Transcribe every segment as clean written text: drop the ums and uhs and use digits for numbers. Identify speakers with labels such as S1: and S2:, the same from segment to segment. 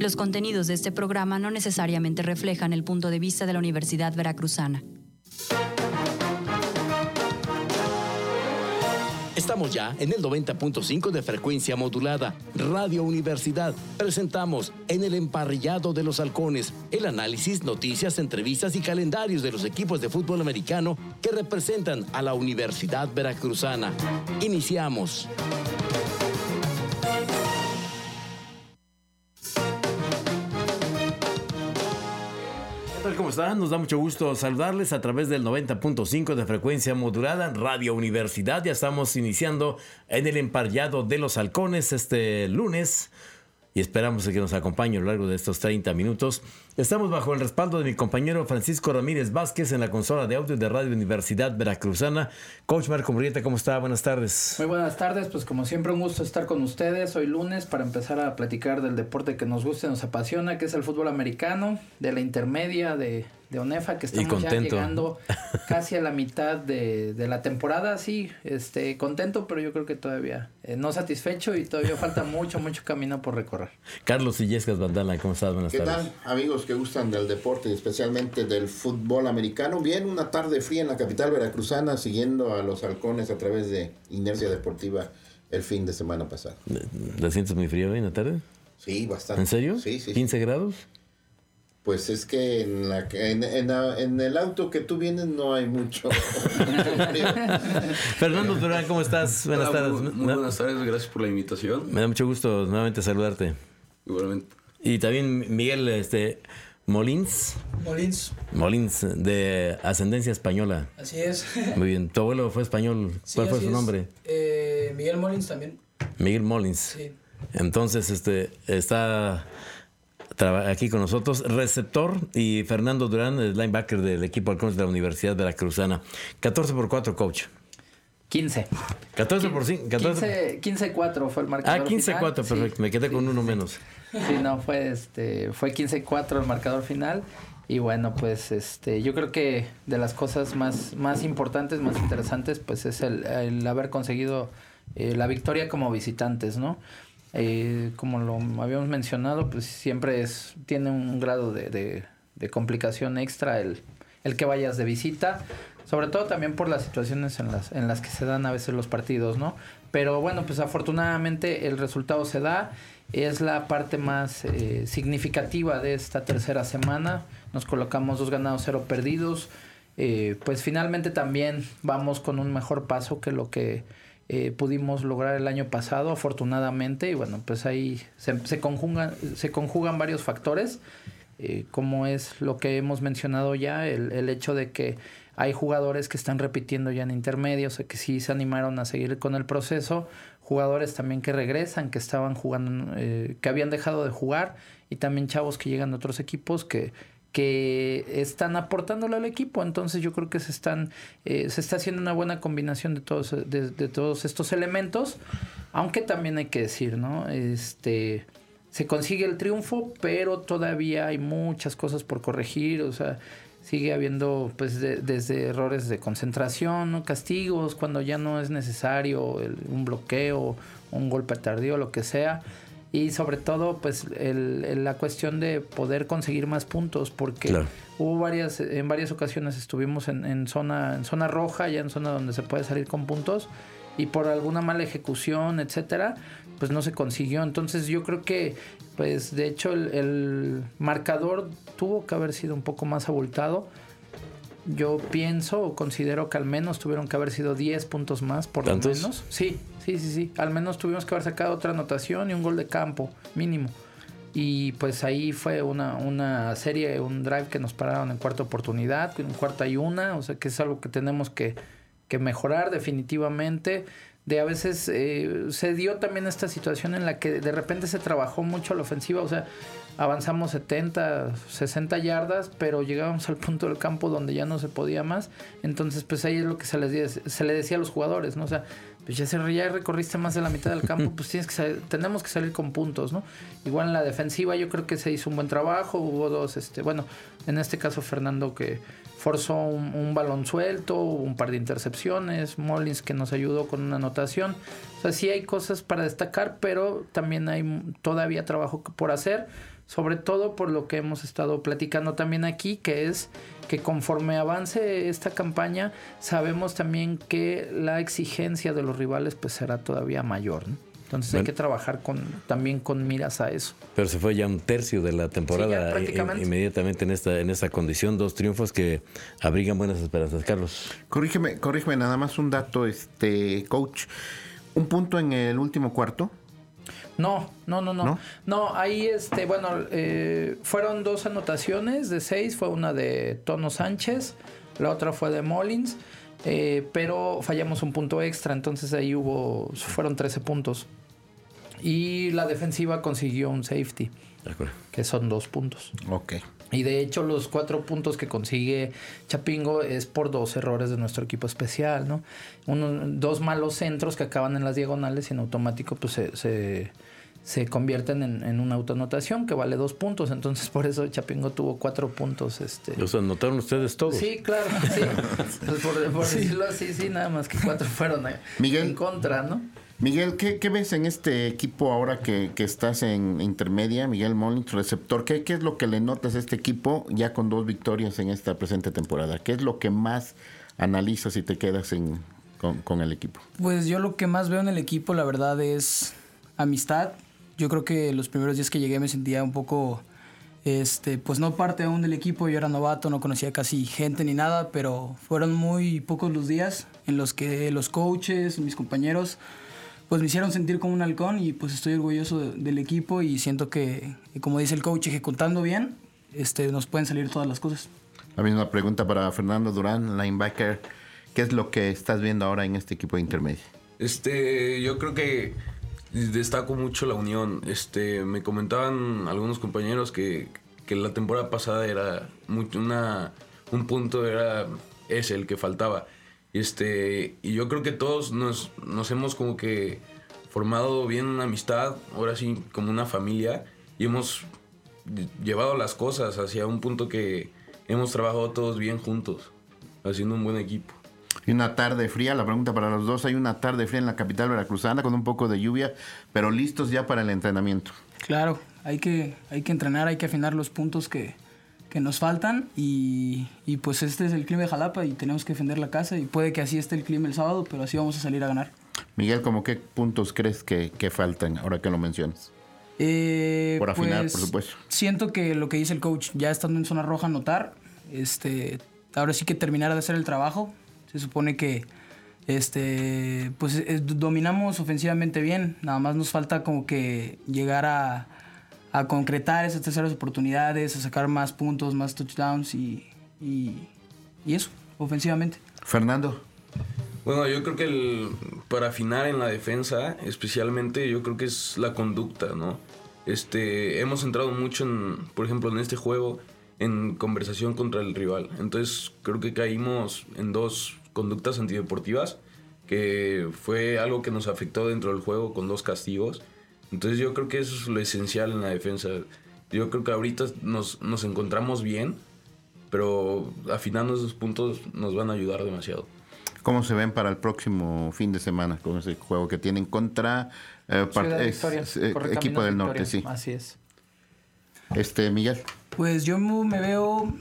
S1: Los contenidos de este programa no necesariamente reflejan el punto de vista de la Universidad Veracruzana.
S2: Estamos ya en el 90.5 de frecuencia modulada. Radio Universidad. Presentamos En el Emparrillado de los Halcones el análisis, noticias, entrevistas y calendarios de los equipos de fútbol americano que representan a la Universidad Veracruzana. Iniciamos. ¿Cómo están? Nos da mucho gusto saludarles a través del 90.5 de frecuencia modulada Radio Universidad. Ya estamos iniciando en el Emparrillado de los Halcones este lunes y esperamos que nos acompañe a lo largo de estos 30 minutos. Estamos bajo el respaldo de mi compañero Francisco Ramírez Vázquez en la consola de audio de Radio Universidad Veracruzana. Coach Marco Murrieta, ¿cómo está? Buenas tardes.
S3: Muy buenas tardes, pues como siempre un gusto estar con ustedes hoy lunes para empezar a platicar del deporte que nos gusta y nos apasiona, que es el fútbol americano, de la intermedia de ONEFA, que estamos ya llegando casi a la mitad de la temporada. Sí, contento, pero yo creo que todavía no satisfecho y todavía falta mucho camino por recorrer.
S2: Carlos Illescas Bandana, ¿cómo estás? Buenas tardes.
S4: ¿Qué tal, amigos que gustan del deporte y especialmente del fútbol americano? Bien, una tarde fría en la capital veracruzana, siguiendo a los Halcones a través de Inercia Deportiva el fin de semana pasado.
S2: ¿La sientes muy frío hoy en la tarde?
S4: Sí, bastante.
S2: ¿En serio?
S4: Sí.
S2: ¿15 grados?
S4: Pues es que en el auto que tú vienes no hay mucho.
S2: Fernando Durán, ¿cómo estás? Buenas tardes.
S5: Muy buenas tardes, gracias por la invitación.
S2: Me da mucho gusto nuevamente saludarte.
S5: Igualmente.
S2: Y también Miguel Molins, de ascendencia española.
S6: Así es.
S2: Muy bien. ¿Tu abuelo fue español?
S6: Sí,
S2: ¿Cuál fue su nombre?
S6: Miguel Molins también.
S2: Miguel Molins.
S6: Sí.
S2: Entonces, está aquí con nosotros, receptor, y Fernando Durán, el linebacker del equipo Halcones de la Universidad Veracruzana. 14-4, coach.
S3: 15.
S2: 14-5.
S3: 15-4 fue el marcador.
S2: 15-4, perfecto.
S3: Sí,
S2: me quedé con uno menos.
S3: Sí, no, fue 15-4 el marcador final. Y bueno, pues yo creo que de las cosas más importantes, más interesantes, pues es el haber conseguido la victoria como visitantes, ¿no? Como lo habíamos mencionado, pues siempre tiene un grado de complicación extra el que vayas de visita, sobre todo también por las situaciones en las que se dan a veces los partidos, ¿no? Pero bueno, pues afortunadamente el resultado se da, es la parte más significativa de esta tercera semana. Nos colocamos 2 ganados, 0 perdidos. Pues finalmente también vamos con un mejor paso que lo que pudimos lograr el año pasado, afortunadamente. Y bueno, pues ahí se conjugan varios factores, como es lo que hemos mencionado ya, el hecho de que hay jugadores que están repitiendo ya en intermedios, que sí se animaron a seguir con el proceso, jugadores también que regresan, que estaban jugando, que habían dejado de jugar, y también chavos que llegan de otros equipos que están aportándole al equipo. Entonces yo creo que se está haciendo una buena combinación de todos estos elementos, aunque también hay que decir, ¿no? Se consigue el triunfo, pero todavía hay muchas cosas por corregir. O sea, sigue habiendo pues desde errores de concentración, ¿no? Castigos cuando ya no es necesario, un bloqueo, un golpe tardío, lo que sea. Y sobre todo, pues, la cuestión de poder conseguir más puntos, porque claro, en varias ocasiones estuvimos en zona roja, ya en zona donde se puede salir con puntos, y por alguna mala ejecución, etcétera, pues no se consiguió. Entonces yo creo que, pues, de hecho, el marcador tuvo que haber sido un poco más abultado. Yo pienso o considero que al menos tuvieron que haber sido 10 puntos más, por lo menos. Sí. Al menos tuvimos que haber sacado otra anotación y un gol de campo, mínimo. Y pues ahí fue una serie, un drive que nos pararon en cuarta oportunidad, en cuarta y una. O sea que es algo que tenemos que mejorar definitivamente. A veces se dio también esta situación en la que de repente se trabajó mucho la ofensiva. O sea, avanzamos 70, 60 yardas, pero llegábamos al punto del campo donde ya no se podía más. Entonces, pues ahí es lo que se le decía a los jugadores, ¿no? O sea, pues ya recorriste más de la mitad del campo, pues tenemos que salir con puntos, ¿no? Igual en la defensiva yo creo que se hizo un buen trabajo. Hubo dos, en este caso Fernando, que forzó un balón suelto, un par de intercepciones, Molins que nos ayudó con una anotación. O sea, sí hay cosas para destacar, pero también hay todavía trabajo por hacer, sobre todo por lo que hemos estado platicando también aquí, que es que conforme avance esta campaña, sabemos también que la exigencia de los rivales pues será todavía mayor, ¿no? Entonces hay que trabajar también con miras a eso.
S2: Pero se fue ya un tercio de la temporada,
S3: sí, prácticamente.
S2: Inmediatamente en esta condición, 2 triunfos que abrigan buenas esperanzas. Carlos.
S4: Corrígeme nada más un dato, coach. ¿Un punto en el último cuarto?
S3: No, ahí fueron 2 anotaciones de 6, fue una de Tono Sánchez, la otra fue de Mullins, pero fallamos un punto extra, entonces ahí fueron 13 puntos. Y la defensiva consiguió un safety, que son 2 puntos.
S4: Ok.
S3: Y de hecho los 4 puntos que consigue Chapingo es por 2 errores de nuestro equipo especial, ¿no? 2 malos centros que acaban en las diagonales y en automático pues se convierten en una autoanotación que vale 2 puntos. Entonces por eso Chapingo tuvo 4 puntos.
S2: ¿Los anotaron ustedes todos?
S3: Sí, claro, sí. Pues por decirlo así, sí, nada más que 4 fueron en contra, ¿no?
S4: Miguel, ¿qué ves en este equipo ahora que estás en intermedia? Miguel Mullins, receptor. ¿Qué es lo que le notas a este equipo ya con 2 victorias en esta presente temporada? ¿Qué es lo que más analizas y te quedas con el equipo?
S6: Pues yo lo que más veo en el equipo, la verdad, es amistad. Yo creo que los primeros días que llegué me sentía un poco, pues no parte aún del equipo. Yo era novato, no conocía casi gente ni nada, pero fueron muy pocos los días en los que los coaches, mis compañeros, pues me hicieron sentir como un halcón y pues estoy orgulloso del equipo y siento que, como dice el coach, ejecutando bien, nos pueden salir todas las cosas.
S4: La misma pregunta para Fernando Durán, linebacker. ¿Qué es lo que estás viendo ahora en este equipo de intermedia?
S5: Yo creo que destaco mucho la unión. Me comentaban algunos compañeros que la temporada pasada era un punto era ese el que faltaba. Y yo creo que todos nos hemos como que formado bien una amistad, ahora sí como una familia, y hemos llevado las cosas hacia un punto que hemos trabajado todos bien juntos, haciendo un buen equipo.
S4: Y una tarde fría, la pregunta para los dos, hay una tarde fría en la capital veracruzana con un poco de lluvia, pero listos ya para el entrenamiento.
S6: Claro, hay que entrenar, hay que afinar los puntos que nos faltan y pues este es el clima de Jalapa y tenemos que defender la casa y puede que así esté el clima el sábado, pero así vamos a salir a ganar.
S4: Miguel, ¿cómo qué puntos crees que faltan ahora que lo mencionas? Por afinar,
S6: pues,
S4: por supuesto.
S6: Siento que lo que dice el coach, ya estando en zona roja, anotar, ahora sí que terminar de hacer el trabajo. Se supone que dominamos ofensivamente bien, nada más nos falta como que llegar a concretar esas terceras oportunidades, a sacar más puntos, más touchdowns y eso, ofensivamente.
S4: Fernando.
S5: Bueno, yo creo que para afinar en la defensa, especialmente, yo creo que es la conducta, ¿no? Hemos entrado mucho, por ejemplo, en este juego, en conversación contra el rival. Entonces, creo que caímos en 2 conductas antideportivas, que fue algo que nos afectó dentro del juego con 2 castigos. Entonces yo creo que eso es lo esencial en la defensa. Yo creo que ahorita nos encontramos bien, pero afinando esos puntos nos van a ayudar demasiado.
S4: ¿Cómo se ven para el próximo fin de semana con ese juego que tienen contra equipo del norte? Sí.
S3: Así es.
S4: Miguel.
S6: Pues yo me veo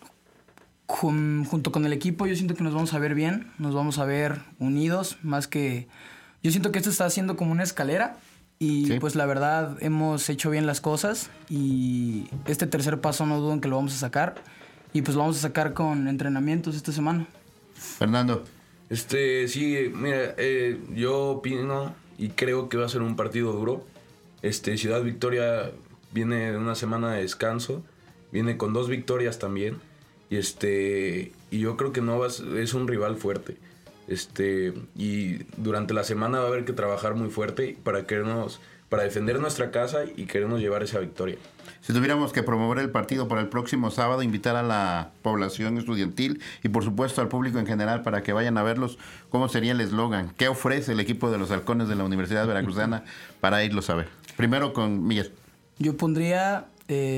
S6: junto con el equipo, yo siento que nos vamos a ver bien, nos vamos a ver unidos, más que... Yo siento que esto está haciendo como una escalera y sí, pues la verdad hemos hecho bien las cosas y este tercer paso no dudo en que lo vamos a sacar y pues lo vamos a sacar con entrenamientos esta semana.
S4: Fernando.
S5: Sí, mira, yo opino y creo que va a ser un partido duro. Ciudad Victoria viene de una semana de descanso, viene con 2 victorias también. Y yo creo que es un rival fuerte. Y durante la semana va a haber que trabajar muy fuerte para defender nuestra casa y queremos llevar esa victoria.
S4: Si tuviéramos que promover el partido para el próximo sábado, invitar a la población estudiantil y por supuesto al público en general para que vayan a verlos, ¿cómo sería el eslogan? ¿Qué ofrece el equipo de los Halcones de la Universidad Veracruzana para irlos a ver? Primero con Miguel.
S6: Yo pondría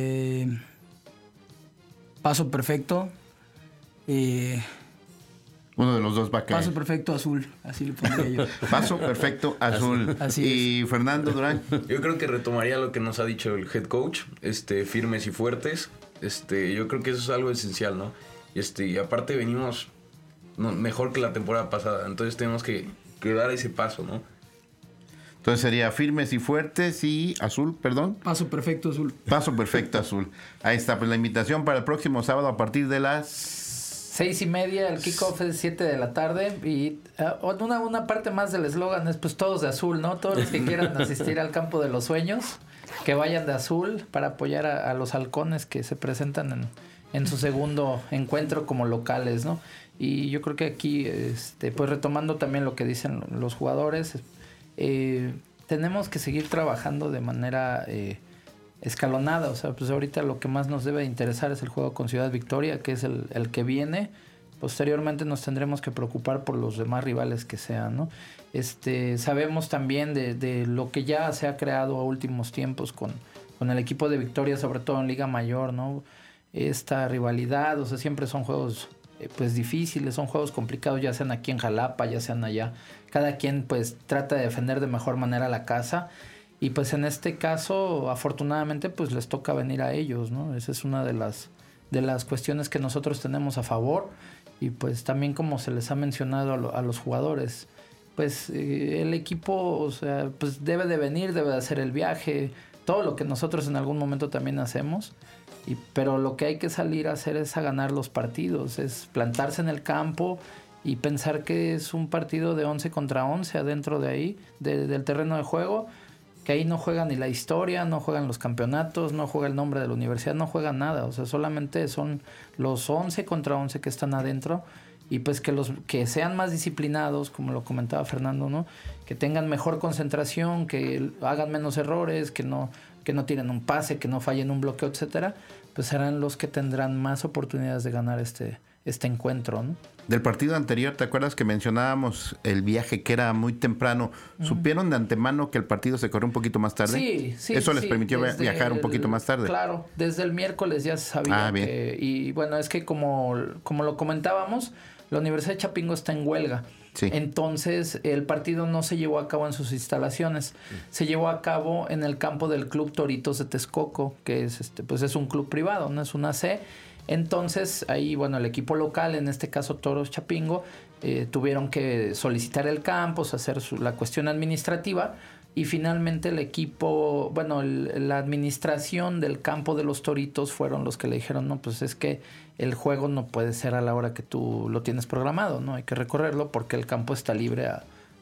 S6: paso perfecto,
S4: Uno de los dos va a caer.
S6: Paso perfecto azul, así le pondría yo.
S4: Paso perfecto azul.
S6: Así
S4: y Fernando Durán.
S5: Yo creo que retomaría lo que nos ha dicho el head coach, firmes y fuertes. Yo creo que eso es algo esencial, ¿no? Y aparte venimos mejor que la temporada pasada, entonces tenemos que dar ese paso, ¿no?
S4: Entonces sería firmes y fuertes y azul, perdón.
S6: Paso perfecto azul.
S4: Paso perfecto azul. Ahí está, pues la invitación para el próximo sábado a partir de las
S3: 6:30, el kickoff es 7 de la tarde y una parte más del eslogan es pues todos de azul, ¿no? Todos los que quieran asistir al campo de los sueños, que vayan de azul para apoyar a los halcones que se presentan en su segundo encuentro como locales, ¿no? Y yo creo que aquí, pues retomando también lo que dicen los jugadores, tenemos que seguir trabajando de manera escalonada. O sea, pues ahorita lo que más nos debe interesar es el juego con Ciudad Victoria, que es el que viene. Posteriormente nos tendremos que preocupar por los demás rivales que sean, ¿no? Sabemos también de lo que ya se ha creado a últimos tiempos con el equipo de Victoria, sobre todo en Liga Mayor, ¿no? Esta rivalidad, o sea, siempre son juegos pues difíciles, son juegos complicados, ya sean aquí en Jalapa, ya sean allá. Cada quien pues trata de defender de mejor manera la casa. Y pues en este caso, afortunadamente, pues les toca venir a ellos, ¿no? Esa es una de las cuestiones que nosotros tenemos a favor. Y pues también como se les ha mencionado a los jugadores, pues el equipo, o sea, pues debe de venir, debe de hacer el viaje, todo lo que nosotros en algún momento también hacemos. Pero lo que hay que salir a hacer es a ganar los partidos, es plantarse en el campo y pensar que es un partido de 11 contra 11 adentro de ahí, del terreno de juego, que ahí no juega ni la historia, no juegan los campeonatos, no juega el nombre de la universidad, no juega nada. O sea, solamente son los 11 contra 11 que están adentro y pues que sean más disciplinados, como lo comentaba Fernando, ¿no? Que tengan mejor concentración, que hagan menos errores, que no tiren un pase, que no fallen un bloqueo, etcétera, pues serán los que tendrán más oportunidades de ganar este encuentro, ¿no?
S4: Del partido anterior, ¿te acuerdas que mencionábamos el viaje que era muy temprano? ¿Supieron de antemano que el partido se corrió un poquito más tarde?
S3: Sí.
S4: ¿Eso les permitió viajar un poquito más tarde?
S3: Claro, desde el miércoles ya se sabía
S4: bien.
S3: Y bueno, es que como lo comentábamos, la Universidad de Chapingo está en huelga.
S4: Sí.
S3: Entonces, el partido no se llevó a cabo en sus instalaciones. Se llevó a cabo en el campo del Club Toritos de Texcoco, que es pues es un club privado, no es una C. Entonces, ahí, bueno, el equipo local, en este caso Toros Chapingo, tuvieron que solicitar el campo, hacer la cuestión administrativa y finalmente el equipo, bueno, la administración del campo de los Toritos fueron los que le dijeron, no, pues es que el juego no puede ser a la hora que tú lo tienes programado, ¿no? Hay que recorrerlo porque el campo está libre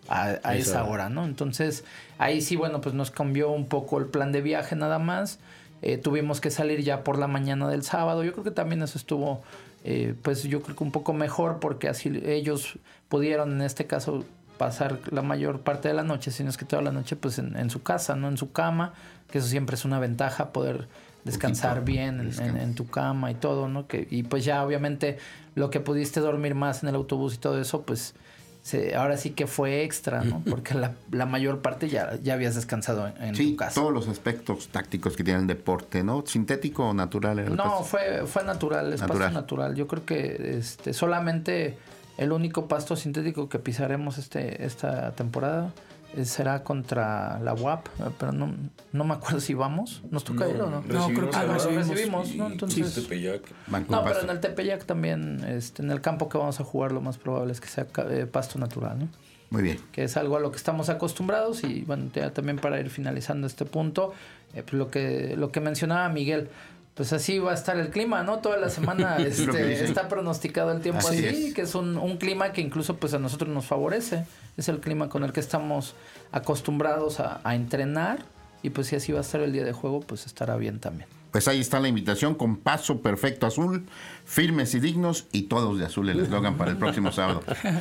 S3: a esa hora, ¿no? Entonces, ahí sí, bueno, pues nos cambió un poco el plan de viaje nada más. Tuvimos que salir ya por la mañana del sábado. Yo creo que también eso estuvo, pues yo creo que un poco mejor porque así ellos pudieron en este caso pasar la mayor parte de la noche, sino es que toda la noche pues en su casa, no en su cama, que eso siempre es una ventaja, poder descansar bien en tu cama y todo, ¿no? Y pues ya obviamente lo que pudiste dormir más en el autobús y todo eso, pues ahora sí que fue extra, ¿no? Porque la mayor parte ya habías descansado en tu casa.
S4: Sí, todos los aspectos tácticos que tiene el deporte, ¿no? ¿Sintético o natural?
S3: No, fue natural, es pasto natural. Yo creo que solamente el único pasto sintético que pisaremos esta temporada será contra la UAP, pero no me acuerdo si vamos. ¿Nos toca ir o no?
S6: No, creo que
S3: lo recibimos, ¿no? Entonces,
S5: Tepeyac.
S3: no, pero en el Tepeyac también, en el campo que vamos a jugar, lo más probable es que sea pasto natural, ¿no?
S4: Muy bien.
S3: Que es algo a lo que estamos acostumbrados y bueno, ya también para ir finalizando este punto, pues lo que mencionaba Miguel, pues así va a estar el clima, ¿no? Toda la semana está pronosticado el tiempo así que es un clima que incluso pues a nosotros nos favorece. Es el clima con el que estamos acostumbrados a entrenar y pues si así va a estar el día de juego, pues estará bien también.
S4: Pues ahí está la invitación con paso perfecto azul, firmes y dignos y todos de azul el eslogan para el próximo sábado,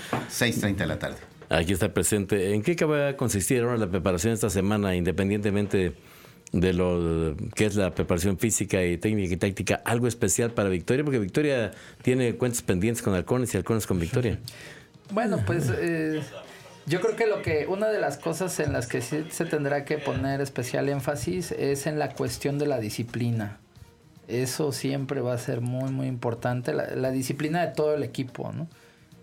S4: 6:30 de la tarde.
S2: Aquí está presente. ¿En qué va a consistir ahora la preparación esta semana, independientemente de lo que es la preparación física y técnica y táctica, algo especial para Victoria? Porque Victoria tiene cuentas pendientes con Halcones y Halcones con Victoria.
S3: Bueno, pues yo creo que una de las cosas en las que sí se tendrá que poner especial énfasis es en la cuestión de la disciplina. Eso siempre va a ser muy, muy importante, la disciplina de todo el equipo, ¿no?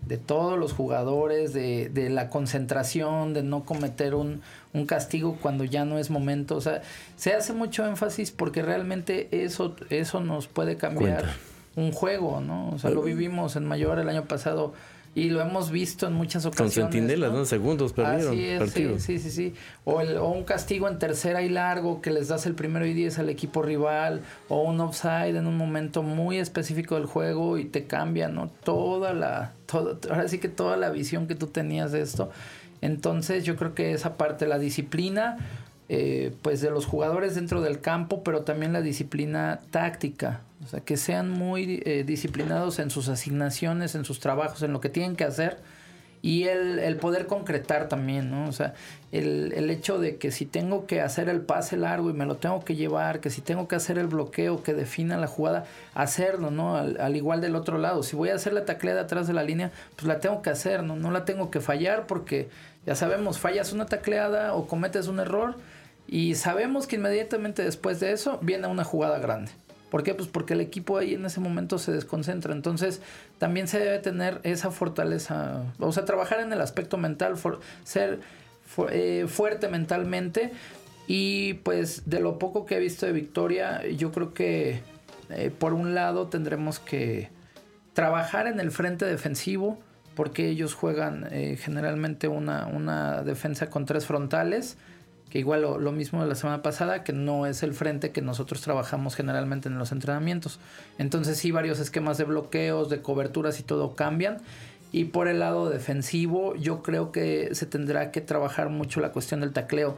S3: de todos los jugadores, de la concentración, de no cometer un castigo cuando ya no es momento. O sea, se hace mucho énfasis porque realmente eso nos puede cambiar un juego, ¿no? O sea, lo vivimos en Mayor el año pasado y lo hemos visto en muchas ocasiones.
S2: Con Centinelas, ¿no? Segundos perdieron.
S3: Así es, partido. Sí. O un castigo en tercera y largo que les das el 1-10 al equipo rival, o un offside en un momento muy específico del juego y te cambia, ¿no? Ahora sí que toda la visión que tú tenías de esto. Entonces yo creo que esa parte, la disciplina, pues de los jugadores dentro del campo, pero también la disciplina táctica. O sea, que sean muy disciplinados en sus asignaciones, en sus trabajos, en lo que tienen que hacer. Y el poder concretar también, ¿no? O sea, el hecho de que si tengo que hacer el pase largo y me lo tengo que llevar, que si tengo que hacer el bloqueo que defina la jugada, hacerlo, ¿no? Al igual del otro lado. Si voy a hacer la tacleada atrás de la línea, pues la tengo que hacer, ¿no? No la tengo que fallar porque ya sabemos, fallas una tacleada o cometes un error y sabemos que inmediatamente después de eso viene una jugada grande. ¿Por qué? Pues porque el equipo ahí en ese momento se desconcentra. Entonces, también se debe tener esa fortaleza. O sea, trabajar en el aspecto mental, ser fuerte mentalmente. Y pues, de lo poco que he visto de Victoria, yo creo que por un lado tendremos que trabajar en el frente defensivo, porque ellos juegan generalmente una defensa con 3 frontales. Que igual lo mismo de la semana pasada, que no es el frente que nosotros trabajamos generalmente en los entrenamientos. Entonces sí, varios esquemas de bloqueos, de coberturas y todo cambian. Y por el lado defensivo, yo creo que se tendrá que trabajar mucho la cuestión del tacleo.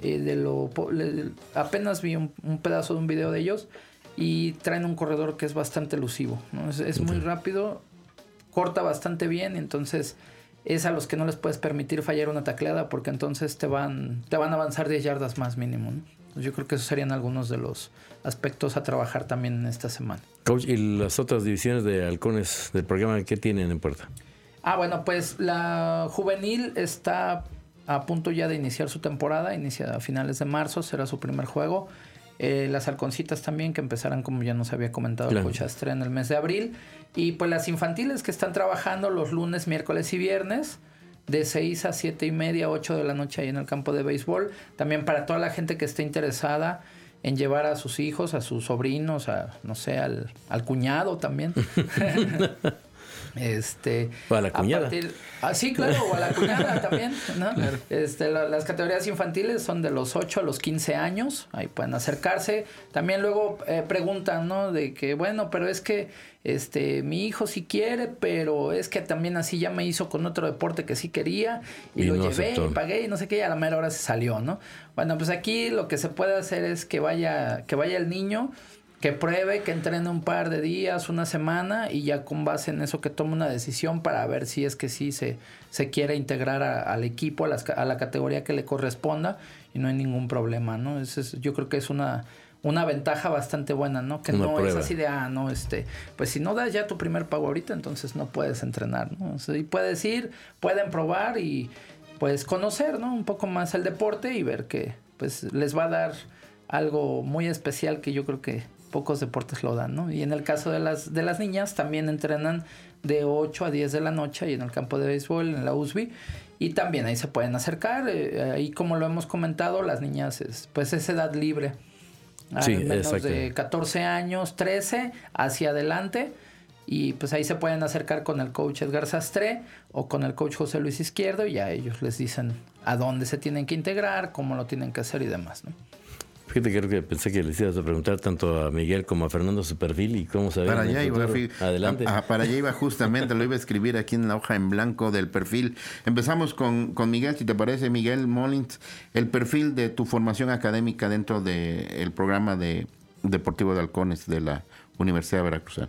S3: Apenas vi un pedazo de un video de ellos y traen un corredor que es bastante elusivo, ¿no? Es muy rápido, corta bastante bien, entonces es a los que no les puedes permitir fallar una tacleada porque entonces te van a avanzar 10 yardas más mínimo, ¿no? Yo creo que esos serían algunos de los aspectos a trabajar también en esta semana.
S2: Coach, ¿y las otras divisiones de halcones del programa qué tienen en puerta?
S3: Bueno, pues la juvenil está a punto ya de iniciar su temporada, inicia a finales de marzo, será su primer juego. Las halconcitas también, que empezarán, como ya nos había comentado el coach Astre, en el mes de abril. Y pues las infantiles que están trabajando los lunes, miércoles y viernes de 6 a 7 y media, 8 de la noche ahí en el campo de béisbol. También para toda la gente que esté interesada en llevar a sus hijos, a sus sobrinos, no sé, al cuñado también.
S2: O a la cuñada.
S3: Sí, claro, o a la cuñada también, ¿no? Claro. Las categorías infantiles son de los 8 a los 15 años, ahí pueden acercarse. También luego preguntan, ¿no? De que, bueno, pero es que mi hijo sí quiere, pero es que también así ya me hizo con otro deporte que sí quería y lo llevé aceptó. Y pagué y no sé qué, y a la mera hora se salió, ¿no? Bueno, pues aquí lo que se puede hacer es que vaya el niño, que pruebe, que entrene un par de días, una semana, y ya con base en eso que tome una decisión para ver si es que sí se quiere integrar al equipo, a la categoría que le corresponda, y no hay ningún problema, ¿no? Yo creo que es una ventaja bastante buena, ¿no? Que no prueba. Es así de, pues si no das ya tu primer pago ahorita, entonces no puedes entrenar, ¿no? O sea, y puedes ir, pueden probar y pues conocer, ¿no? Un poco más el deporte y ver que pues les va a dar algo muy especial que yo creo que pocos deportes lo dan, ¿no? Y en el caso de las niñas también entrenan de 8 a 10 de la noche ahí en el campo de béisbol, en la USB, y también ahí se pueden acercar. Ahí, como lo hemos comentado, las niñas pues es edad libre. Sí, menos de 14 años, 13 hacia adelante, y pues ahí se pueden acercar con el coach Edgar Sastre o con el coach José Luis Izquierdo, y ya ellos les dicen a dónde se tienen que integrar, cómo lo tienen que hacer y demás, ¿no?
S2: Fíjate, creo que pensé que les ibas a preguntar tanto a Miguel como a Fernando su perfil y cómo se ve.
S4: Para allá iba,
S2: adelante.
S4: Para allá iba justamente, lo iba a escribir aquí en la hoja en blanco del perfil. Empezamos con Miguel, si te parece, Miguel Molins, el perfil de tu formación académica dentro del programa de Deportivo de Halcones de la Universidad Veracruzana.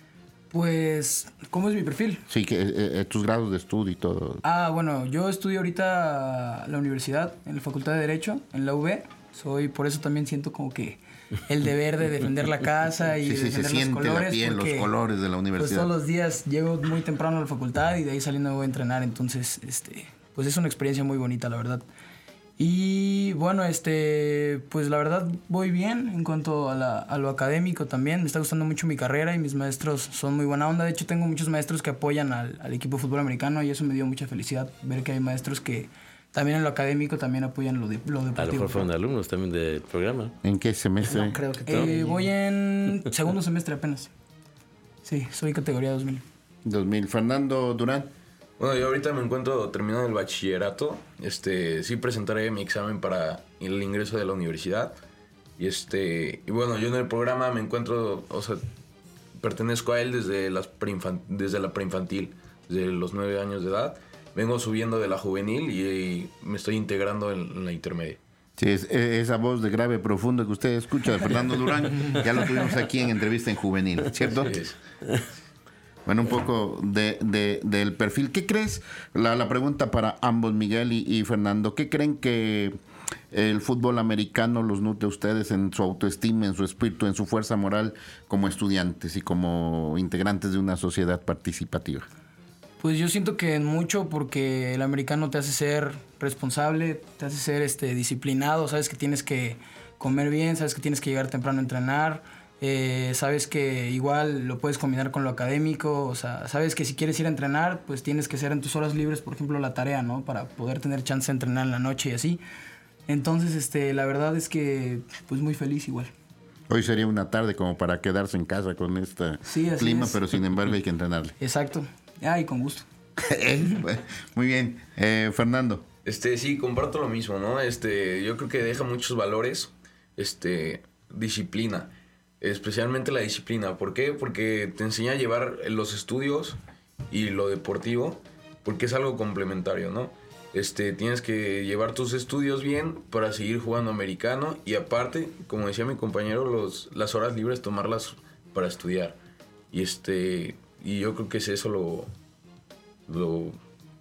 S6: Pues, ¿cómo es mi perfil?
S4: Sí, que tus grados de estudio y todo.
S6: Bueno, yo estudio ahorita en la universidad, en la Facultad de Derecho, en la UB. Por eso también siento como que el deber de defender la casa y de defender
S4: se siente
S6: los colores.
S4: La piel, los colores de la universidad.
S6: Pues todos los días llego muy temprano a la facultad y de ahí saliendo voy a entrenar. Entonces, pues es una experiencia muy bonita, la verdad. Y bueno, pues la verdad voy bien en cuanto a lo académico también. Me está gustando mucho mi carrera y mis maestros son muy buena onda. De hecho, tengo muchos maestros que apoyan al equipo de fútbol americano y eso me dio mucha felicidad, ver que hay maestros que también en lo académico también apoyan lo deportivo.
S2: A lo mejor fueron alumnos también del programa.
S4: ¿En qué semestre?
S3: No creo que
S6: voy en segundo semestre apenas. Sí, soy categoría 2000.
S4: 2000. Fernando Durán.
S5: Bueno, yo ahorita me encuentro terminando el bachillerato. Sí presentaré mi examen para el ingreso de la universidad. Y bueno, yo en el programa me encuentro, o sea, pertenezco a él desde la preinfantil, desde los 9 años de edad. Vengo subiendo de la juvenil y me estoy integrando en la intermedia.
S4: Sí, esa voz de grave profundo que usted escucha de Fernando Durán, ya lo tuvimos aquí en entrevista en juvenil, ¿cierto?
S5: Sí, es.
S4: Bueno, un poco del perfil. ¿Qué crees? La pregunta para ambos, Miguel y Fernando. ¿Qué creen que el fútbol americano los nutre a ustedes en su autoestima, en su espíritu, en su fuerza moral como estudiantes y como integrantes de una sociedad participativa?
S6: Pues yo siento que en mucho, porque el americano te hace ser responsable, te hace ser disciplinado, sabes que tienes que comer bien, sabes que tienes que llegar temprano a entrenar, sabes que igual lo puedes combinar con lo académico, o sea, sabes que si quieres ir a entrenar, pues tienes que hacer en tus horas libres, por ejemplo, la tarea, ¿no? Para poder tener chance de entrenar en la noche y así. Entonces, la verdad es que, pues muy feliz igual.
S4: Hoy sería una tarde como para quedarse en casa con este clima, pero sin embargo hay que entrenarle.
S6: Exacto. Y con gusto.
S4: Muy bien. Fernando.
S5: Sí, comparto lo mismo, ¿no? Yo creo que deja muchos valores. Disciplina. Especialmente la disciplina. ¿Por qué? Porque te enseña a llevar los estudios y lo deportivo, porque es algo complementario, ¿no? Tienes que llevar tus estudios bien para seguir jugando americano y aparte, como decía mi compañero, las horas libres tomarlas para estudiar. Y yo creo que es eso lo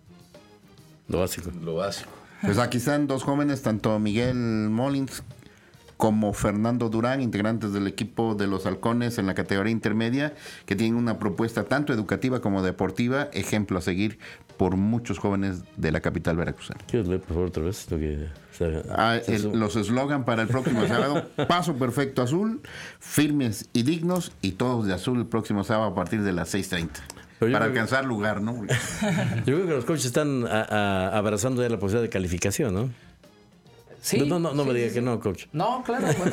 S2: básico.
S5: Lo básico.
S4: Pues aquí están dos jóvenes, tanto Miguel Molins como Fernando Durán, integrantes del equipo de los Halcones en la categoría intermedia, que tienen una propuesta tanto educativa como deportiva, ejemplo a seguir por muchos jóvenes de la capital veracruzana.
S2: ¿Quieres leer, por favor, otra vez?
S4: Los eslogan para el próximo sábado: paso perfecto azul, firmes y dignos, y todos de azul el próximo sábado a partir de las 6:30. Para alcanzar lugar, ¿no?
S2: Yo creo que los coaches están abrazando ya la posibilidad de calificación, ¿no?
S3: Sí,
S2: no me diga que no, coach.
S3: No, claro, bueno.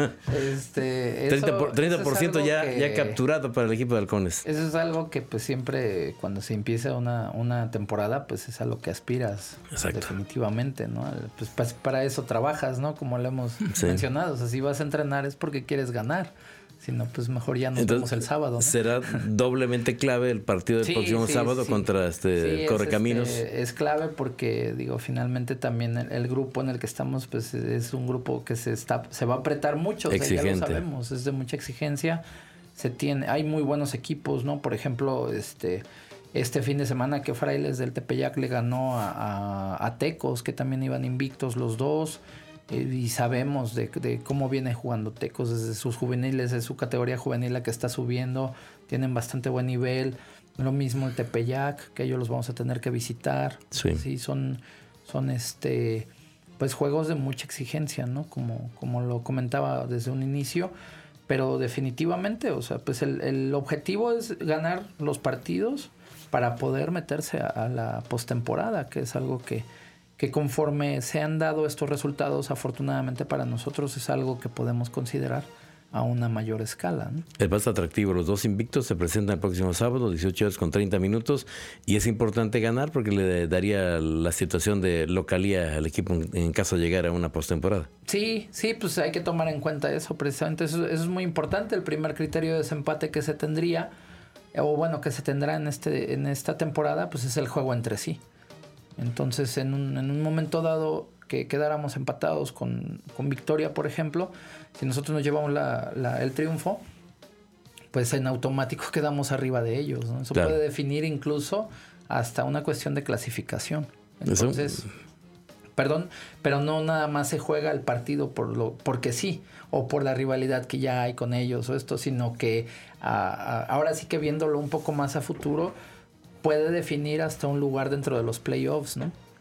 S2: 30% ya capturado para el equipo de Halcones.
S3: Eso es algo que pues siempre cuando se empieza una temporada, pues es a lo que aspiras.
S2: Exacto.
S3: Definitivamente, ¿no? Pues para eso trabajas, ¿no? Como lo hemos mencionado. O sea, si vas a entrenar es porque quieres ganar. Si no, pues mejor ya nos vemos el sábado, ¿no?
S2: Será doblemente clave el partido del próximo sábado contra Correcaminos.
S3: Es clave porque, digo, finalmente también el grupo en el que estamos, pues es un grupo que se va a apretar mucho.
S2: Exigente.
S3: O sea, ya lo sabemos, es de mucha exigencia. Hay muy buenos equipos, ¿no? Por ejemplo, este fin de semana que Frailes del Tepeyac le ganó a Tecos, que también iban invictos los dos. Y sabemos de cómo viene jugando Tecos desde sus juveniles, de su categoría juvenil la que está subiendo, tienen bastante buen nivel. Lo mismo el Tepeyac, que ellos los vamos a tener que visitar. Sí, son pues juegos de mucha exigencia, ¿no? Como lo comentaba desde un inicio, pero definitivamente, o sea, pues el objetivo es ganar los partidos para poder meterse a la postemporada, que es algo que conforme se han dado estos resultados, afortunadamente para nosotros es algo que podemos considerar a una mayor escala, ¿no?
S2: Es más atractivo. Los dos invictos se presentan el próximo sábado, 18 horas con 30 minutos, y es importante ganar porque le daría la situación de localía al equipo en caso de llegar a una postemporada.
S3: Sí, pues hay que tomar en cuenta eso, precisamente eso es muy importante. El primer criterio de desempate que se tendría, o bueno, que se tendrá en esta temporada, pues es el juego entre sí. Entonces, en un momento dado que quedáramos empatados con Victoria, por ejemplo, si nosotros nos llevamos el triunfo, pues en automático quedamos arriba de ellos, ¿no? Eso claro. Puede definir incluso hasta una cuestión de clasificación. Entonces, perdón, pero no nada más se juega el partido porque sí, o por la rivalidad que ya hay con ellos o esto, sino que ahora sí que viéndolo un poco más a futuro, puede definir hasta un lugar dentro de los playoffs, ¿no?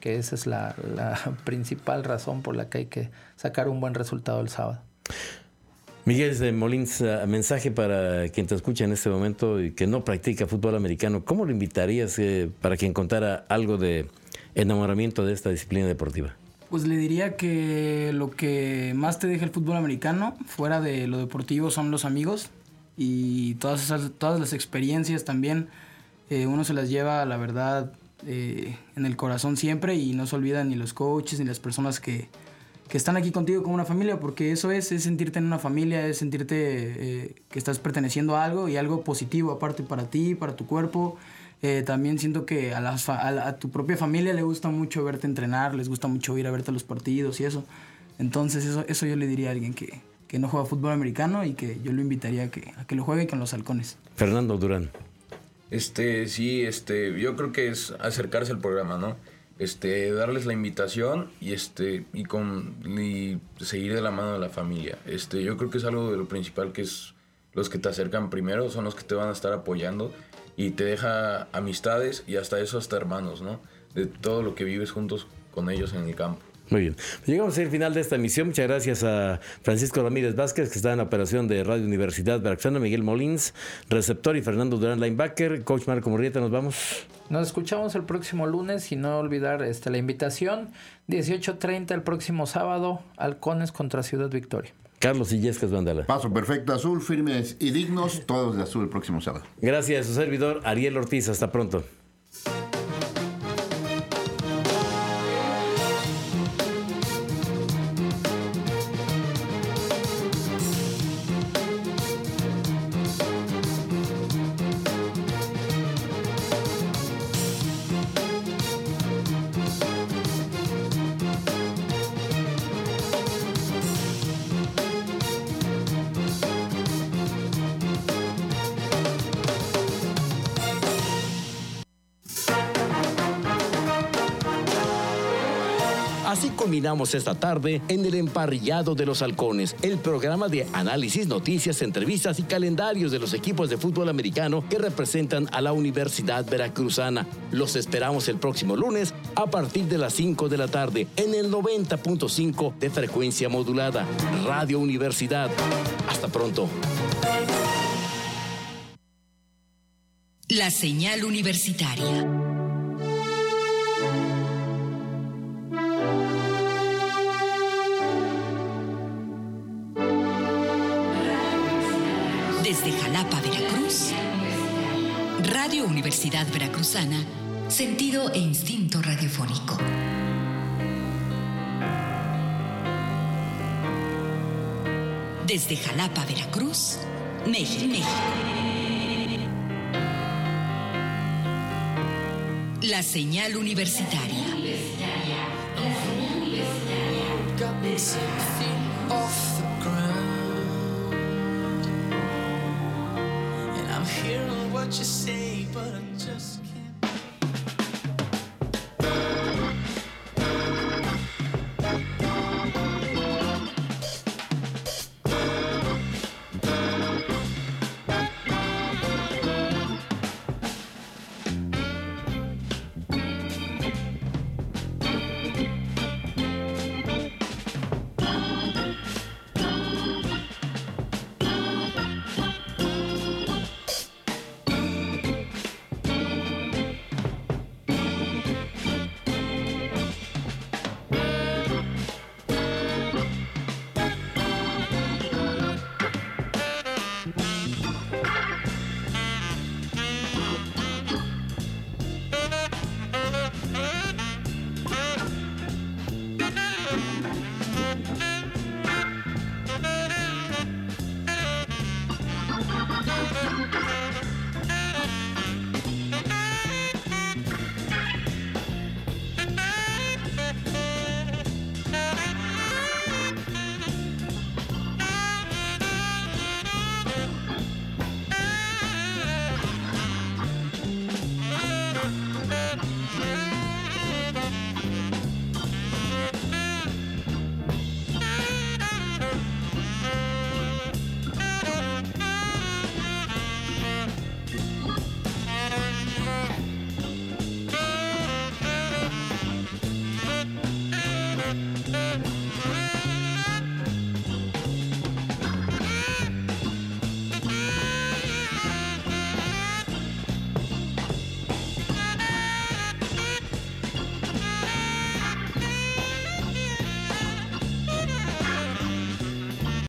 S3: que esa es la principal razón por la que hay que sacar un buen resultado el sábado.
S2: Miguel Molins, mensaje para quien te escucha en este momento y que no practica fútbol americano. ¿Cómo lo invitarías para que encontrara algo de enamoramiento de esta disciplina deportiva?
S6: Pues le diría que lo que más te deja el fútbol americano, fuera de lo deportivo, son los amigos y todas las experiencias también. Uno se las lleva, la verdad, en el corazón siempre y no se olvidan ni los coaches ni las personas que están aquí contigo como una familia, porque eso es sentirte en una familia, es sentirte que estás perteneciendo a algo y algo positivo aparte para ti, para tu cuerpo. También siento que a tu propia familia le gusta mucho verte entrenar, les gusta mucho ir a verte a los partidos y eso. Entonces eso yo le diría a alguien que no juega fútbol americano y que yo lo invitaría a que lo juegue con los halcones.
S2: Fernando Durán.
S5: Sí, yo creo que es acercarse al programa, ¿no? Darles la invitación y seguir de la mano de la familia. Yo creo que es algo de lo principal, que es los que te acercan primero, son los que te van a estar apoyando y te deja amistades y hasta hermanos, ¿no? De todo lo que vives juntos con ellos en el campo.
S2: Muy bien. Llegamos al final de esta emisión. Muchas gracias a Francisco Ramírez Vázquez, que está en la operación de Radio Universidad Veracruzana, Miguel Molins, receptor, y Fernando Durán, linebacker. Coach Marco Murrieta, nos vamos.
S3: Nos escuchamos el próximo lunes y no olvidar la invitación. 18:30 el próximo sábado, Halcones contra Ciudad Victoria.
S2: Carlos Illescas Vandala.
S4: Paso perfecto azul, firmes y dignos, todos de azul el próximo sábado.
S2: Gracias a su servidor Ariel Ortiz. Hasta pronto.
S7: Así culminamos esta tarde en el Emparrillado de los Halcones, el programa de análisis, noticias, entrevistas y calendarios de los equipos de fútbol americano que representan a la Universidad Veracruzana. Los esperamos el próximo lunes a partir de las 5 de la tarde en el 90.5 de frecuencia modulada, Radio Universidad. Hasta pronto.
S8: La señal universitaria. Desde Jalapa, Veracruz, Radio Universidad Veracruzana, sentido e instinto radiofónico. Desde Jalapa, Veracruz, México. La señal universitaria. Hearing what you say, but I'm just